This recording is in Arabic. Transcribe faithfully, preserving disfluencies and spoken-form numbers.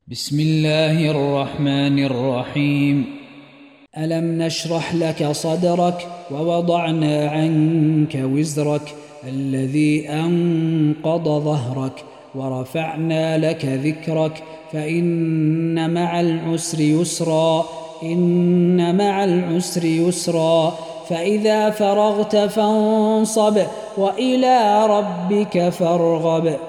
بسم الله الرحمن الرحيم. ألم نشرح لك صدرك ووضعنا عنك وزرك الذي أنقض ظهرك ورفعنا لك ذكرك فإن مع العسر يسرا إن مع العسر يسرا فإذا فرغت فانصب وإلى ربك فارغب.